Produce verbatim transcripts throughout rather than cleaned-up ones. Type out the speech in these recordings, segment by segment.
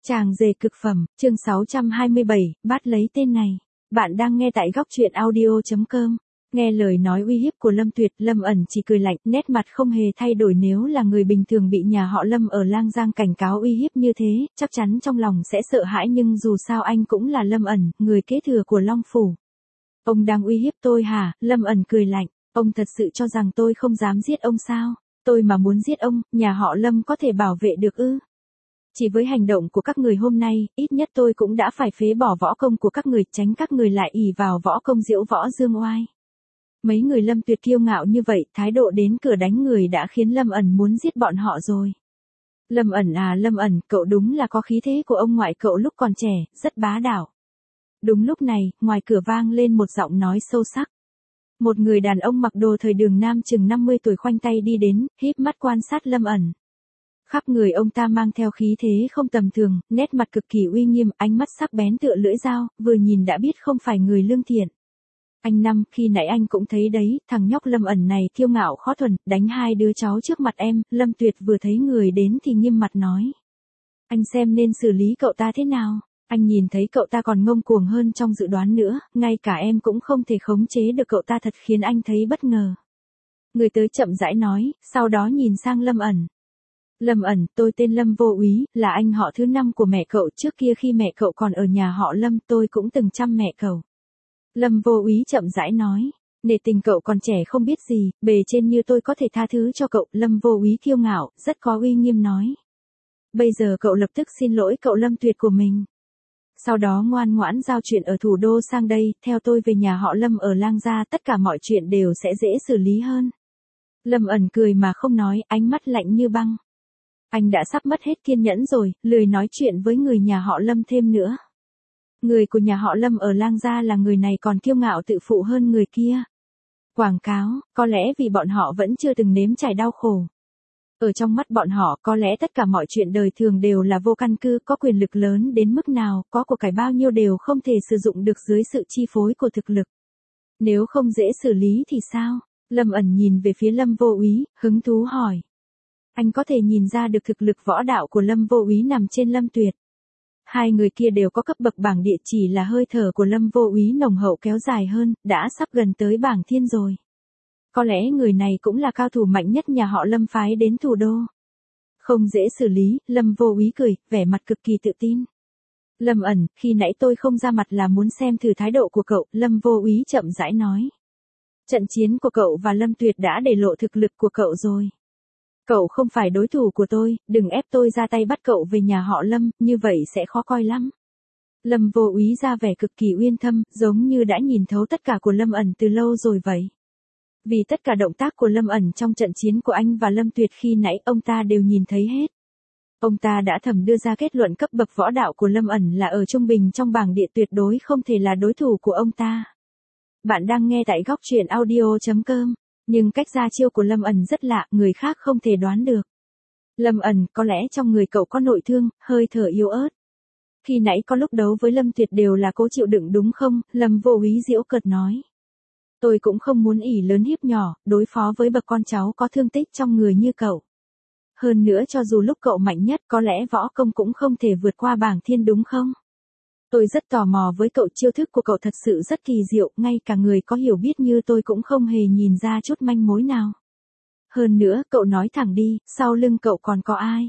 Chàng rể cực phẩm, chương sáu trăm hai mươi bảy, bắt lấy tên này. Bạn đang nghe tại góc truyện audio chấm com. Nghe lời nói uy hiếp của Lâm Tuyệt, Lâm ẩn chỉ cười lạnh, nét mặt không hề thay đổi. Nếu là người bình thường bị nhà họ Lâm ở Lang Giang cảnh cáo uy hiếp như thế, chắc chắn trong lòng sẽ sợ hãi, nhưng dù sao anh cũng là Lâm ẩn, người kế thừa của Long Phủ. Ông đang uy hiếp tôi hả? Lâm ẩn cười lạnh, ông thật sự cho rằng tôi không dám giết ông sao? Tôi mà muốn giết ông, nhà họ Lâm có thể bảo vệ được ư? Chỉ với hành động của các người hôm nay, ít nhất tôi cũng đã phải phế bỏ võ công của các người, tránh các người lại ỷ vào võ công diễu võ dương oai. Mấy người Lâm Tuyệt kiêu ngạo như vậy, thái độ đến cửa đánh người đã khiến Lâm ẩn muốn giết bọn họ rồi. Lâm ẩn à Lâm ẩn, cậu đúng là có khí thế của ông ngoại cậu lúc còn trẻ, rất bá đạo. Đúng lúc này, ngoài cửa vang lên một giọng nói sâu sắc. Một người đàn ông mặc đồ thời đường nam chừng năm mươi tuổi khoanh tay đi đến, híp mắt quan sát Lâm ẩn. Khắp người ông ta mang theo khí thế không tầm thường, nét mặt cực kỳ uy nghiêm, ánh mắt sắc bén tựa lưỡi dao, vừa nhìn đã biết không phải người lương thiện. Anh Năm, khi nãy anh cũng thấy đấy, thằng nhóc Lâm ẩn này kiêu ngạo khó thuần, đánh hai đứa cháu trước mặt em. Lâm Tuyệt vừa thấy người đến thì nghiêm mặt nói. Anh xem nên xử lý cậu ta thế nào? Anh nhìn thấy cậu ta còn ngông cuồng hơn trong dự đoán nữa, ngay cả em cũng không thể khống chế được cậu ta, thật khiến anh thấy bất ngờ. Người tới chậm rãi nói, sau đó nhìn sang Lâm ẩn. Lâm ẩn, tôi tên Lâm Vô Úy, là anh họ thứ năm của mẹ cậu, trước kia khi mẹ cậu còn ở nhà họ Lâm tôi cũng từng chăm mẹ cậu. Lâm Vô Úy chậm rãi nói, nể tình cậu còn trẻ không biết gì, bề trên như tôi có thể tha thứ cho cậu. Lâm Vô Úy kiêu ngạo, rất có uy nghiêm nói. Bây giờ cậu lập tức xin lỗi cậu Lâm Tuyệt của mình. Sau đó ngoan ngoãn giao chuyện ở thủ đô sang đây, theo tôi về nhà họ Lâm ở Lang Gia, tất cả mọi chuyện đều sẽ dễ xử lý hơn. Lâm ẩn cười mà không nói, ánh mắt lạnh như băng. Anh đã sắp mất hết kiên nhẫn rồi, lười nói chuyện với người nhà họ Lâm thêm nữa. Người của nhà họ Lâm ở Lang Gia là người này còn kiêu ngạo tự phụ hơn người kia. Quảng cáo, có lẽ vì bọn họ vẫn chưa từng nếm trải đau khổ. Ở trong mắt bọn họ, có lẽ tất cả mọi chuyện đời thường đều là vô căn cứ, có quyền lực lớn đến mức nào, có của cải bao nhiêu đều không thể sử dụng được dưới sự chi phối của thực lực. Nếu không dễ xử lý thì sao? Lâm ẩn nhìn về phía Lâm Vô Úy, hứng thú hỏi. Anh có thể nhìn ra được thực lực võ đạo của Lâm Vô Úy nằm trên Lâm Tuyệt. Hai người kia đều có cấp bậc bảng địa, chỉ là hơi thở của Lâm Vô Úy nồng hậu kéo dài hơn, đã sắp gần tới bảng thiên rồi. Có lẽ người này cũng là cao thủ mạnh nhất nhà họ Lâm phái đến thủ đô. Không dễ xử lý, Lâm Vô Úy cười, vẻ mặt cực kỳ tự tin. Lâm ẩn, khi nãy tôi không ra mặt là muốn xem thử thái độ của cậu, Lâm Vô Úy chậm rãi nói. Trận chiến của cậu và Lâm Tuyệt đã để lộ thực lực của cậu rồi. Cậu không phải đối thủ của tôi, đừng ép tôi ra tay bắt cậu về nhà họ Lâm, như vậy sẽ khó coi lắm. Lâm Vô Úy ra vẻ cực kỳ uyên thâm, giống như đã nhìn thấu tất cả của Lâm ẩn từ lâu rồi vậy. Vì tất cả động tác của Lâm ẩn trong trận chiến của anh và Lâm Tuyệt khi nãy ông ta đều nhìn thấy hết. Ông ta đã thầm đưa ra kết luận cấp bậc võ đạo của Lâm ẩn là ở trung bình trong bảng địa, tuyệt đối không thể là đối thủ của ông ta. Bạn đang nghe tại góc truyện audio chấm com. Nhưng cách ra chiêu của Lâm ẩn rất lạ, người khác không thể đoán được. Lâm ẩn, có lẽ trong người cậu có nội thương, hơi thở yếu ớt. Khi nãy có lúc đấu với Lâm Tuyệt đều là cố chịu đựng đúng không? Lâm Vô Úy giễu cợt nói. Tôi cũng không muốn ỷ lớn hiếp nhỏ, đối phó với bậc con cháu có thương tích trong người như cậu. Hơn nữa cho dù lúc cậu mạnh nhất có lẽ võ công cũng không thể vượt qua bảng thiên đúng không? Tôi rất tò mò với cậu, chiêu thức của cậu thật sự rất kỳ diệu, ngay cả người có hiểu biết như tôi cũng không hề nhìn ra chút manh mối nào. Hơn nữa, cậu nói thẳng đi, sau lưng cậu còn có ai?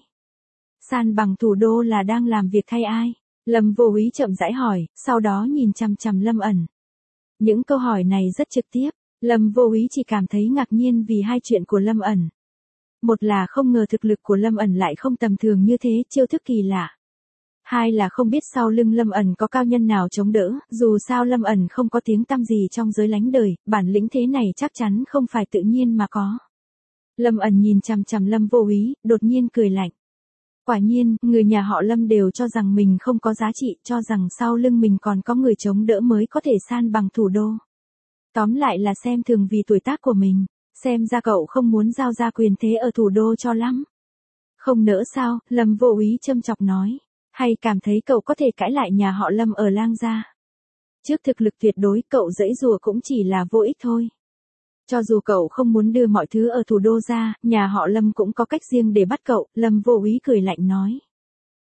San bằng thủ đô là đang làm việc thay ai? Lâm Vô Úy chậm rãi hỏi, sau đó nhìn chằm chằm Lâm ẩn. Những câu hỏi này rất trực tiếp, Lâm Vô Úy chỉ cảm thấy ngạc nhiên vì hai chuyện của Lâm ẩn. Một là không ngờ thực lực của Lâm ẩn lại không tầm thường như thế, chiêu thức kỳ lạ. Hai là không biết sau lưng Lâm ẩn có cao nhân nào chống đỡ, dù sao Lâm ẩn không có tiếng tăm gì trong giới lánh đời, bản lĩnh thế này chắc chắn không phải tự nhiên mà có. Lâm ẩn nhìn chằm chằm Lâm Vô Úy, đột nhiên cười lạnh. Quả nhiên, người nhà họ Lâm đều cho rằng mình không có giá trị, cho rằng sau lưng mình còn có người chống đỡ mới có thể san bằng thủ đô. Tóm lại là xem thường vì tuổi tác của mình, xem ra cậu không muốn giao ra quyền thế ở thủ đô cho lắm. Không nỡ sao? Lâm Vô Úy châm chọc nói. Hay cảm thấy cậu có thể cãi lại nhà họ Lâm ở Lang Gia? Trước thực lực tuyệt đối, cậu giãy giụa cũng chỉ là vô ích thôi. Cho dù cậu không muốn đưa mọi thứ ở thủ đô ra, nhà họ Lâm cũng có cách riêng để bắt cậu. Lâm Vô Úy cười lạnh nói.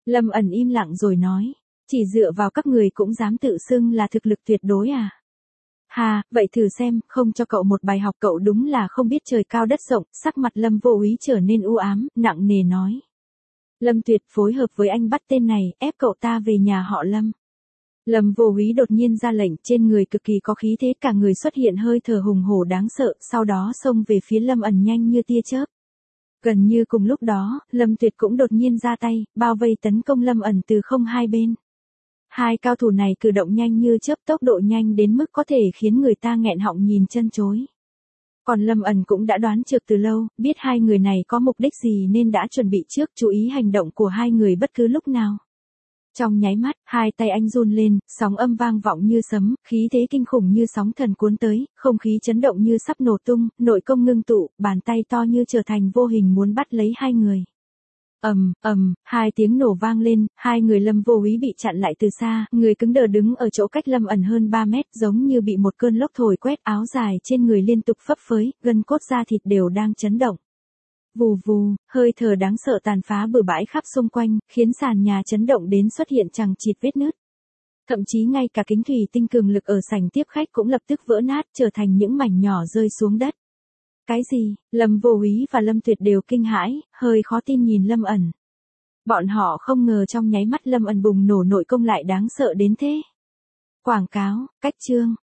Lâm ẩn im lặng rồi nói, chỉ dựa vào các người cũng dám tự xưng là thực lực tuyệt đối à? Hà, vậy thử xem, không cho cậu một bài học cậu đúng là không biết trời cao đất rộng, sắc mặt Lâm Vô Úy trở nên u ám, nặng nề nói. Lâm Tuyệt phối hợp với anh bắt tên này, ép cậu ta về nhà họ Lâm. Lâm Vô Úy đột nhiên ra lệnh, trên người cực kỳ có khí thế, cả người xuất hiện hơi thở hùng hổ đáng sợ, sau đó xông về phía Lâm ẩn nhanh như tia chớp. Gần như cùng lúc đó, Lâm Tuyệt cũng đột nhiên ra tay, bao vây tấn công Lâm ẩn từ không hai bên. Hai cao thủ này cử động nhanh như chớp, tốc độ nhanh đến mức có thể khiến người ta nghẹn họng nhìn chân chối. Còn Lâm ẩn cũng đã đoán trước từ lâu, biết hai người này có mục đích gì nên đã chuẩn bị trước, chú ý hành động của hai người bất cứ lúc nào. Trong nháy mắt, hai tay anh run lên, sóng âm vang vọng như sấm, khí thế kinh khủng như sóng thần cuốn tới, không khí chấn động như sắp nổ tung, nội công ngưng tụ, bàn tay to như trở thành vô hình muốn bắt lấy hai người. Ầm, ầm, hai tiếng nổ vang lên, hai người Lâm Vô Úy bị chặn lại từ xa, người cứng đờ đứng ở chỗ cách Lâm ẩn hơn ba mét, giống như bị một cơn lốc thổi quét, áo dài trên người liên tục phấp phới, gân cốt da thịt đều đang chấn động. Vù vù, hơi thở đáng sợ tàn phá bừa bãi khắp xung quanh, khiến sàn nhà chấn động đến xuất hiện chằng chịt vết nứt. Thậm chí ngay cả kính thủy tinh cường lực ở sảnh tiếp khách cũng lập tức vỡ nát, trở thành những mảnh nhỏ rơi xuống đất. Cái gì? Lâm Vô Úy và Lâm Tuyệt đều kinh hãi, hơi khó tin nhìn Lâm ẩn. Bọn họ không ngờ trong nháy mắt Lâm ẩn bùng nổ nội công lại đáng sợ đến thế. Quảng cáo, cách chương.